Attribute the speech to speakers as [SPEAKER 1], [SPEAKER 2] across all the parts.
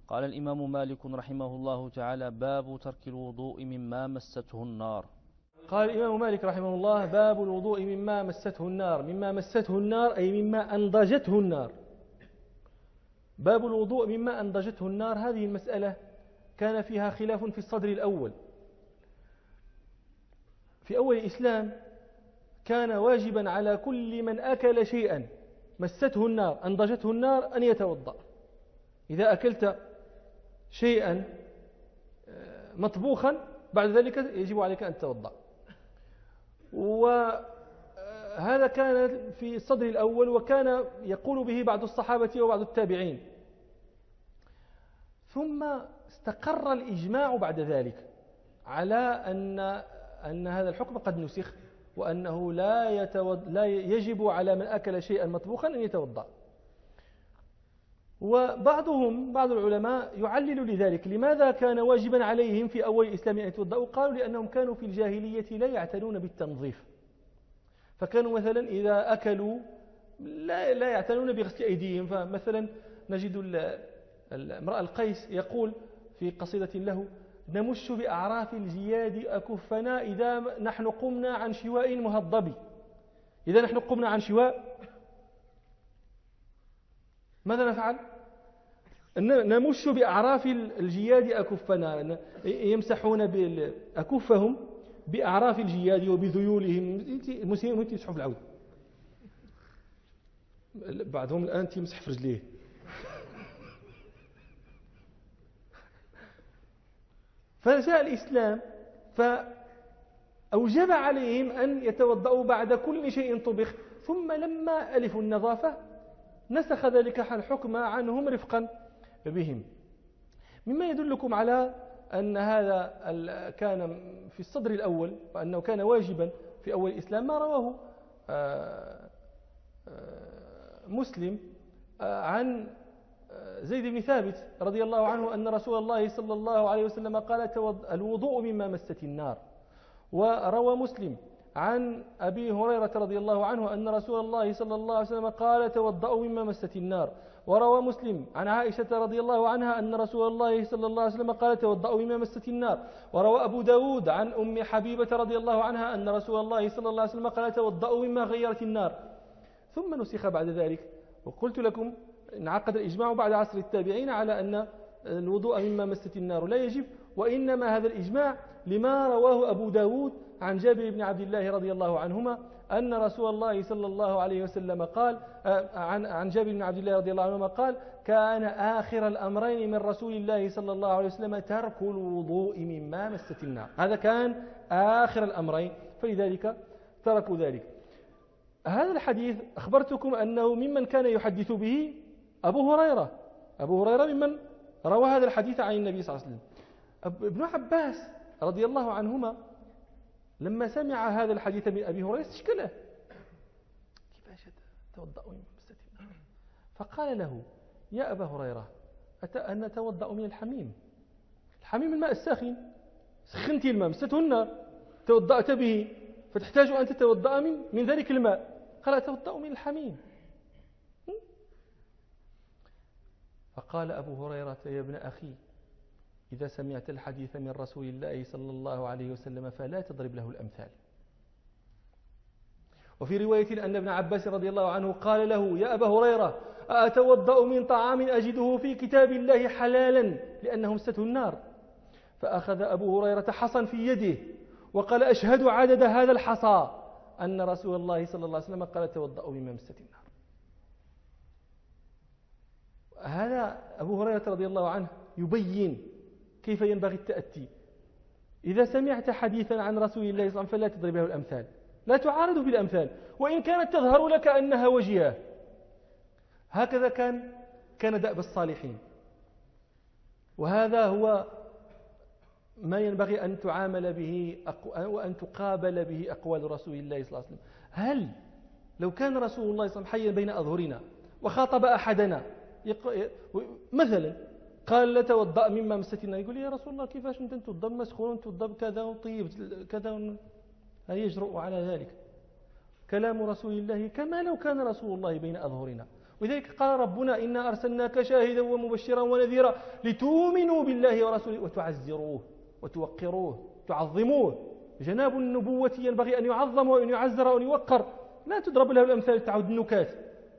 [SPEAKER 1] قال الإمام مالك رحمه الله تعالى: باب ترك الوضوء مما مسته النار.
[SPEAKER 2] قال الإمام مالك رحمه الله: باب الوضوء مما مسته النار. مما مسته النار أي مما أنضجته النار. باب الوضوء مما أنضجته النار، هذه المسألة كان فيها خلاف في الصدر الأول. في أول الإسلام كان واجبا على كل من أكل شيئا مسته النار أنضجته النار أن يتوضأ. إذا أكلت شيئا مطبوخا بعد ذلك يجب عليك أن تتوضأ. وهذا كان في الصدر الأول، وكان يقول به بعض الصحابة وبعض التابعين. ثم استقر الإجماع بعد ذلك على أن هذا الحكم قد نسخ، وأنه لا يجب على من أكل شيئا مطبوخا أن يتوضأ. بعض العلماء يعلل لذلك لماذا كان واجبا عليهم في أول الإسلام أن يتوضأوا. قالوا لأنهم كانوا في الجاهلية لا يعتنون بالتنظيف، فكانوا مثلا إذا أكلوا لا يعتنون بغسل أيديهم. فمثلا نجد امرأ القيس يقول في قصيدة له: نمش بأعراف الجياد أكفنا إذا نحن قمنا عن شواء مهضب. إذا نحن قمنا عن شواء ماذا نفعل؟ نمش بأعراف الجياد أكفنا، يمسحون أكفهم بأعراف الجياد وبذيولهم. المسلمين يمسحوا في العود، بعضهم الآن يمسح في رجليه. فجاء الإسلام فأوجب عليهم أن يتوضأوا بعد كل شيء طبخ. ثم لما ألفوا النظافة نسخ ذلك الحكم عنهم رفقا بهم. مما يدلكم على أن هذا كان في الصدر الأول، وأنه كان واجبا في أول الإسلام، ما رواه مسلم عن زيد بن ثابت رضي الله عنه أن رسول الله صلى الله عليه وسلم قال: الوضوء مما مست النار. وروى مسلم عن أبي هريرة رضي الله عنه أن رسول الله صلى الله عليه وسلم قال: توضأوا مما مست النار. وروى مسلم عن عائشة رضي الله عنها أن رسول الله صلى الله عليه وسلم قال: توضأوا مما مست النار. وروى أبو داود عن أم حبيبة رضي الله عنها أن رسول الله صلى الله عليه وسلم قال: توضأوا مما غيرت النار. ثم نسخ بعد ذلك. وقلت لكم انعقد الإجماع بعد عصر التابعين على أن الوضوء مما مست النار لا يجب، وإنما هذا الإجماع لما رواه أبو داود عن جابر بن عبد الله رضي الله عنهما أن رسول الله صلى الله عليه وسلم قال عن جابر بن عبد الله رضي الله عنهما قال: كان آخر الأمرين من رسول الله صلى الله عليه وسلم ترك الوضوء مما مست النار. هذا كان آخر الأمرين، فلذلك تركوا ذلك. هذا الحديث أخبرتكم أنه ممن كان يحدث به أبو هريرة ممن روى هذا الحديث عن النبي صلى الله عليه وسلم. ابن عباس رضي الله عنهما لما سمع هذا الحديث من أبي هريرة استشكله: كيف توضأ من مست النار؟ فقال له: يا أبا هريرة، أن نتوضأ من الحميم الماء الساخن، سخنت الماء مسته النار، توضأت به، فتحتاج أن تتوضأ من ذلك الماء. قال: أتوضأ من الحميم. فقال أبو هريرة: يا ابن أخي، إذا سمعت الحديث من رسول الله صلى الله عليه وسلم فلا تضرب له الأمثال. وفي رواية أن ابن عباس رضي الله عنه قال له: يا أبا هريرة، أتوضأ من طعام أجده في كتاب الله حلالا لأنه مسته النار؟ فأخذ أبو هريرة حصا في يده وقال: أشهد عدد هذا الحصى أن رسول الله صلى الله عليه وسلم قال: توضأ مما مست النار. هذا أبو هريرة رضي الله عنه يبين كيف ينبغي التأتي. إذا سمعت حديثا عن رسول الله صلى الله عليه وسلم فلا تضرب له الأمثال، لا تعارض بالأمثال وإن كانت تظهر لك أنها وجيهة. هكذا كان دأب الصالحين، وهذا هو ما ينبغي أن تعامل به وأن تقابل به أقوال رسول الله صلى الله عليه وسلم. هل لو كان رسول الله صلى الله عليه وسلم حيا بين أظهرنا وخاطب أحدنا مثلا قال: لا توضأ مما مست النار، يقول: يا رسول الله، كيفاش انت توضأ مسخون، توضأ كذا وطيب كذا؟ هل يجرؤ على ذلك؟ كلام رسول الله كما لو كان رسول الله بين أظهرنا. ولذلك قال ربنا إنا أرسلناك شاهدا ومبشرا ونذيرا لتؤمنوا بالله ورسوله وتعزروه وتوقروه تعظموه. جناب النبوة ينبغي أن يعظم وأن يعزر وأن يوقر، لا تضرب له الأمثال تعود النكات.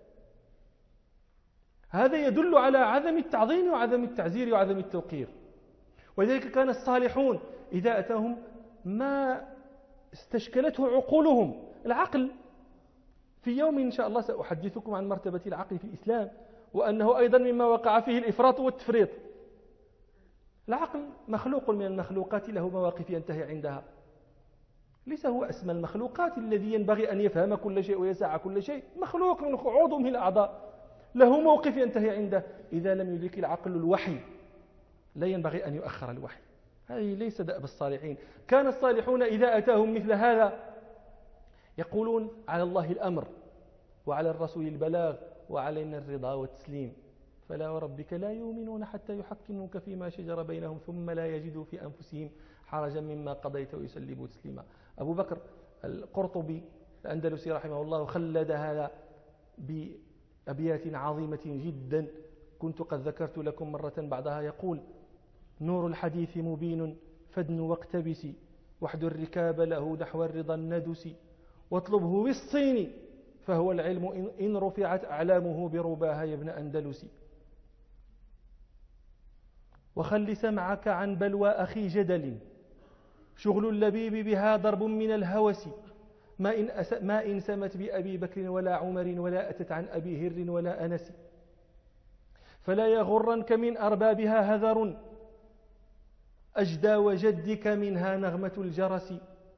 [SPEAKER 2] هذا يدل على عدم التعظيم وعدم التعزير وعدم التوقير. ولذلك كان الصالحون إذا أتاهم ما استشكلته عقولهم، العقل في يوم إن شاء الله سأحدثكم عن مرتبة العقل في الإسلام، وأنه أيضا مما وقع فيه الإفراط والتفريط. العقل مخلوق من المخلوقات له مواقف ينتهي عندها، ليس هو أسمى المخلوقات الذي ينبغي أن يفهم كل شيء ويسع كل شيء، مخلوق من عضو من الأعضاء له موقف ينتهي عنده. إذا لم يدرك العقل الوحي لا ينبغي أن يؤخر الوحي. هذه ليس دأب الصالحين. كان الصالحون إذا أتاهم مثل هذا يقولون على الله الأمر وعلى الرسول البلاغ وعلينا الرضا والتسليم، فلا وربك لا يؤمنون حتى يحكموك فيما شجر بينهم ثم لا يجدوا في أنفسهم حرجا مما قضيت ويسلموا تسليما. أبو بكر القرطبي الأندلسي رحمه الله خلد هذا بأبيات عظيمة جدا كنت قد ذكرت لكم مرة بعدها. يقول: نور الحديث مبين فادن واقتبس، واحد الركاب له نحو الرضا الندس، واطلبه بالصين فهو العلم إن رفعت أعلامه برباها يا ابن أندلس. وخل سمعك عن بلوى أخي جدل، شغل اللبيب بها ضرب من الهوس، ما إن سمت بأبي بكر ولا عمر ولا أتت عن أبي هر ولا أنس، فلا يغرنك من أربابها هذر، أجدى وجدك منها نغمة الجرس،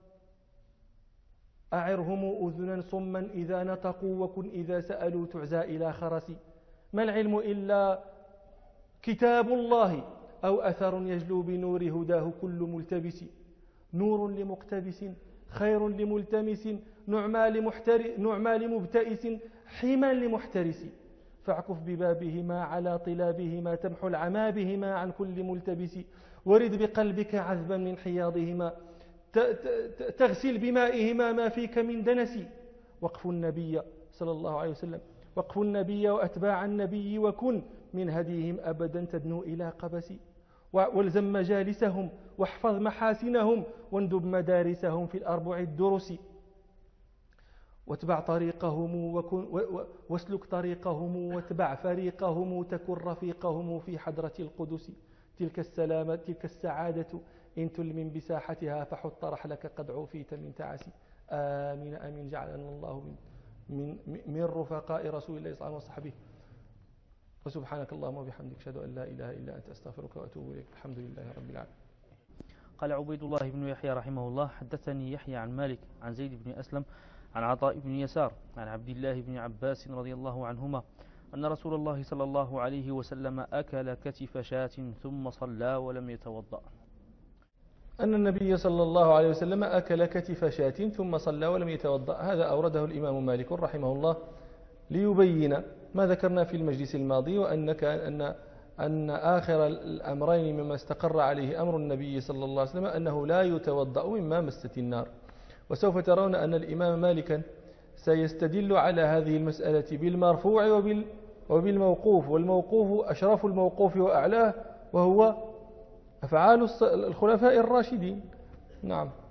[SPEAKER 2] أعرهم أذنا صما إذا نطقوا وكن إذا سألوا تعزى إلى خرس، ما العلم إلا كتاب الله أو أثر يجلو بنور هداه كل ملتبس، نور لمقتبس خير لملتمس نعمى لمبتئس حما لمحترس، فاعكف ببابهما على طلابهما تمحو العمى بهما عن كل ملتبس، ورد بقلبك عذبا من حياضهما تغسل بمائهما ما فيك من دنس، وقف النبي صلى الله عليه وسلم وقف النبي وأتباع النبي وكن من هديهم أبدا تدنو إلى قبس، والزم مجالسهم واحفظ محاسنهم واندب مدارسهم في الأربع الدرس، واتبع طريقهم واسلك طريقهم واتبع فريقهم تكن رفيقهم في حضرة القدس، تلك السلامة تلك السعادة إن تلمن بساحتها فحط رحلك قد عوفيت من تعسي. آمين آمين جعلنا الله من رفقاء رسول الله صلى الله عليه وسلم وصحبه. وسبحانك اللهم وبحمدك أشهد أن لا إله إلا أنت أستغفرك وأتوب إليك. الحمد لله رب العالمين.
[SPEAKER 1] قال عبيد الله بن يحيى رحمه الله: حدثني يحيى عن مالك عن زيد بن أسلم عن عطاء بن يسار عن عبد الله بن عباس رضي الله عنهما أن رسول الله صلى الله عليه وسلم أكل كتف شاة ثم صلى ولم يتوضأ.
[SPEAKER 2] أن النبي صلى الله عليه وسلم أكل كتف شاة ثم صلى ولم يتوضأ. هذا أورده الإمام مالك رحمه الله ليبين ما ذكرنا في المجلس الماضي، أن آخر الأمرين مما استقر عليه أمر النبي صلى الله عليه وسلم أنه لا يتوضأ مما مست النار. وسوف ترون أن الإمام مالكا سيستدل على هذه المسألة بالمرفوع وبالموقوف، والموقوف أشرف الموقوف وأعلاه وهو أفعال الخلفاء الراشدين. نعم.